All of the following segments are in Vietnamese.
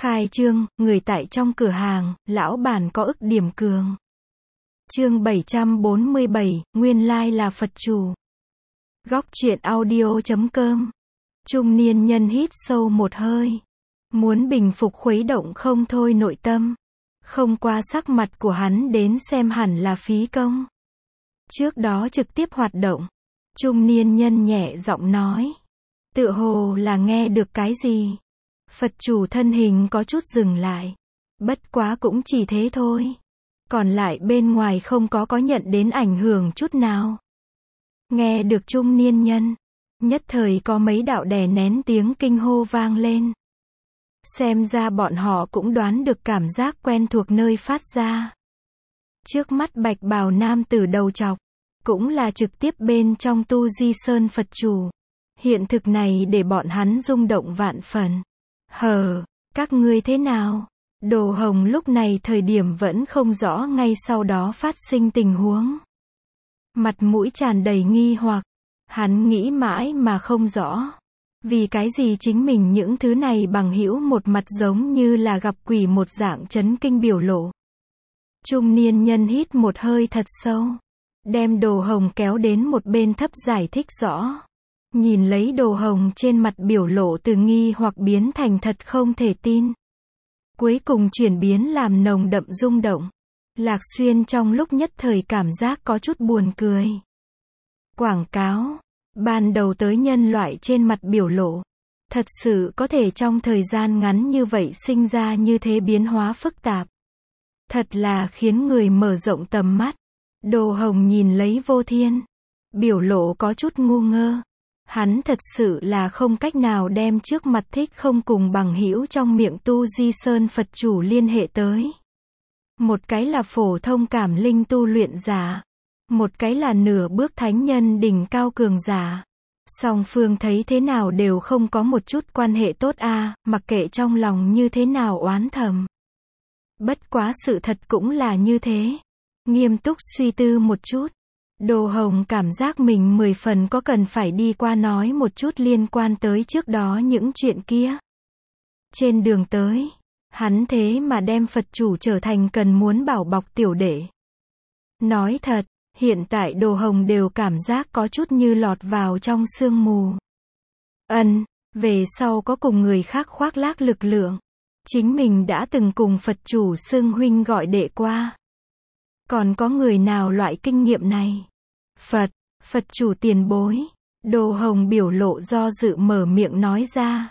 Khai trương, người tại trong cửa hàng, lão bản có ức điểm cường. Chương 747, nguyên lai là Phật chủ. Góc truyện audio.com. Trung niên nhân hít sâu một hơi. Muốn bình phục khuấy động không thôi nội tâm. Không qua sắc mặt của hắn đến xem hẳn là phí công. Trước đó trực tiếp hoạt động. Trung niên nhân nhẹ giọng nói. Tựa hồ là nghe được cái gì. Phật chủ thân hình có chút dừng lại. Bất quá cũng chỉ thế thôi. Còn lại bên ngoài không có nhận đến ảnh hưởng chút nào. Nghe được trung niên nhân. Nhất thời có mấy đạo đè nén tiếng kinh hô vang lên. Xem ra bọn họ cũng đoán được cảm giác quen thuộc nơi phát ra. Trước mắt bạch bào nam tử đầu trọc. Cũng là trực tiếp bên trong Tu Di Sơn Phật chủ. Hiện thực này để bọn hắn rung động vạn phần. Các ngươi thế nào? Đồ Hồng lúc này thời điểm vẫn không rõ ngay sau đó phát sinh tình huống. Mặt mũi tràn đầy nghi hoặc. Hắn nghĩ mãi mà không rõ. Vì cái gì chính mình những thứ này bằng hữu một mặt giống như là gặp quỷ một dạng chấn kinh biểu lộ. Trung niên nhân hít một hơi thật sâu. Đem Đồ Hồng kéo đến một bên thấp giải thích rõ. Nhìn lấy Đồ Hồng trên mặt biểu lộ từ nghi hoặc biến thành thật không thể tin. Cuối cùng chuyển biến làm nồng đậm rung động. Lạc Xuyên trong lúc nhất thời cảm giác có chút buồn cười. Quảng cáo. Ban đầu tới nhân loại trên mặt biểu lộ. Thật sự có thể trong thời gian ngắn như vậy sinh ra như thế biến hóa phức tạp. Thật là khiến người mở rộng tầm mắt. Đồ Hồng nhìn lấy Vô Thiên. Biểu lộ có chút ngu ngơ. Hắn thật sự là không cách nào đem trước mặt thích không cùng bằng hữu trong miệng Tu Di Sơn Phật chủ liên hệ tới. Một cái là phổ thông cảm linh tu luyện giả. Một cái là nửa bước thánh nhân đỉnh cao cường giả. Song phương thấy thế nào đều không có một chút quan hệ tốt mặc kệ trong lòng như thế nào oán thầm. Bất quá sự thật cũng là như thế. Nghiêm túc suy tư một chút. Đồ Hồng cảm giác mình 10 phần có cần phải đi qua nói một chút liên quan tới trước đó những chuyện kia. Trên đường tới, hắn thế mà đem Phật chủ trở thành cần muốn bảo bọc tiểu đệ. Nói thật, hiện tại Đồ Hồng đều cảm giác có chút như lọt vào trong sương mù. Về sau có cùng người khác khoác lác lực lượng. Chính mình đã từng cùng Phật chủ xưng huynh gọi đệ qua. Còn có người nào loại kinh nghiệm này? Phật chủ tiền bối. Đồ Hồng biểu lộ do dự mở miệng nói ra.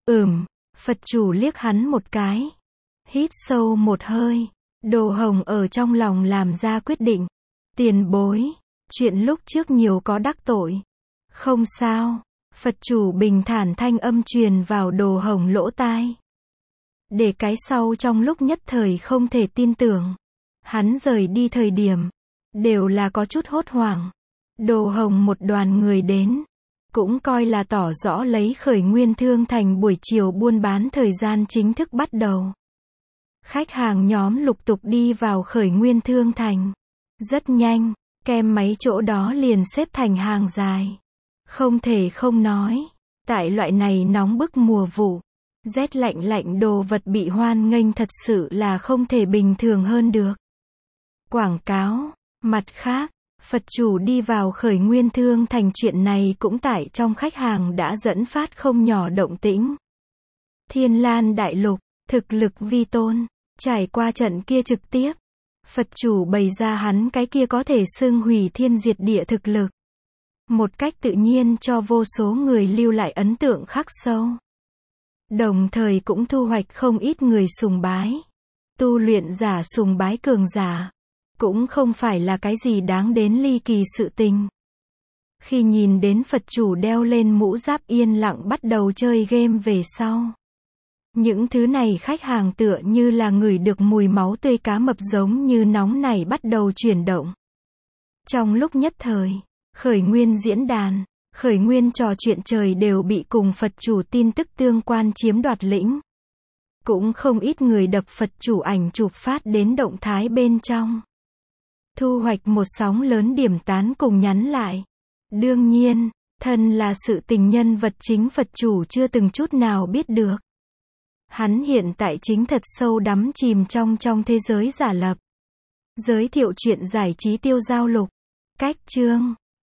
Phật chủ liếc hắn một cái. Hít sâu một hơi. Đồ Hồng ở trong lòng làm ra quyết định. Tiền bối. Chuyện lúc trước nhiều có đắc tội. Không sao. Phật chủ bình thản thanh âm truyền vào Đồ Hồng lỗ tai. Để cái sau trong lúc nhất thời không thể tin tưởng. Hắn rời đi thời điểm. Đều là có chút hốt hoảng. Đồ Hồng một đoàn người đến. Cũng coi là tỏ rõ lấy khởi nguyên thương thành buổi chiều buôn bán thời gian chính thức bắt đầu. Khách hàng nhóm lục tục đi vào khởi nguyên thương thành. Rất nhanh, kem máy chỗ đó liền xếp thành hàng dài. Không thể không nói. Tại loại này nóng bức mùa vụ. Rét lạnh đồ vật bị hoan nghênh thật sự là không thể bình thường hơn được. Quảng cáo. Mặt khác, Phật chủ đi vào khởi nguyên thương thành chuyện này cũng tại trong khách hàng đã dẫn phát không nhỏ động tĩnh. Thiên Lan Đại Lục, thực lực vi tôn, trải qua trận kia trực tiếp. Phật chủ bày ra hắn cái kia có thể xưng hủy thiên diệt địa thực lực. Một cách tự nhiên cho vô số người lưu lại ấn tượng khắc sâu. Đồng thời cũng thu hoạch không ít người sùng bái. Tu luyện giả sùng bái cường giả. Cũng không phải là cái gì đáng đến ly kỳ sự tình. Khi nhìn đến Phật chủ đeo lên mũ giáp yên lặng bắt đầu chơi game về sau. Những thứ này khách hàng tựa như là ngửi được mùi máu tươi cá mập giống như nóng nảy bắt đầu chuyển động. Trong lúc nhất thời, khởi nguyên diễn đàn, khởi nguyên trò chuyện trời đều bị cùng Phật chủ tin tức tương quan chiếm đoạt lĩnh. Cũng không ít người đập Phật chủ ảnh chụp phát đến động thái bên trong. Thu hoạch một sóng lớn điểm tán cùng nhắn lại. Đương nhiên, thân là sự tình nhân vật chính Phật chủ chưa từng chút nào biết được. Hắn hiện tại chính thật sâu đắm chìm trong thế giới giả lập. Giới thiệu chuyện giải trí Tiêu Giao Lục. Cách chương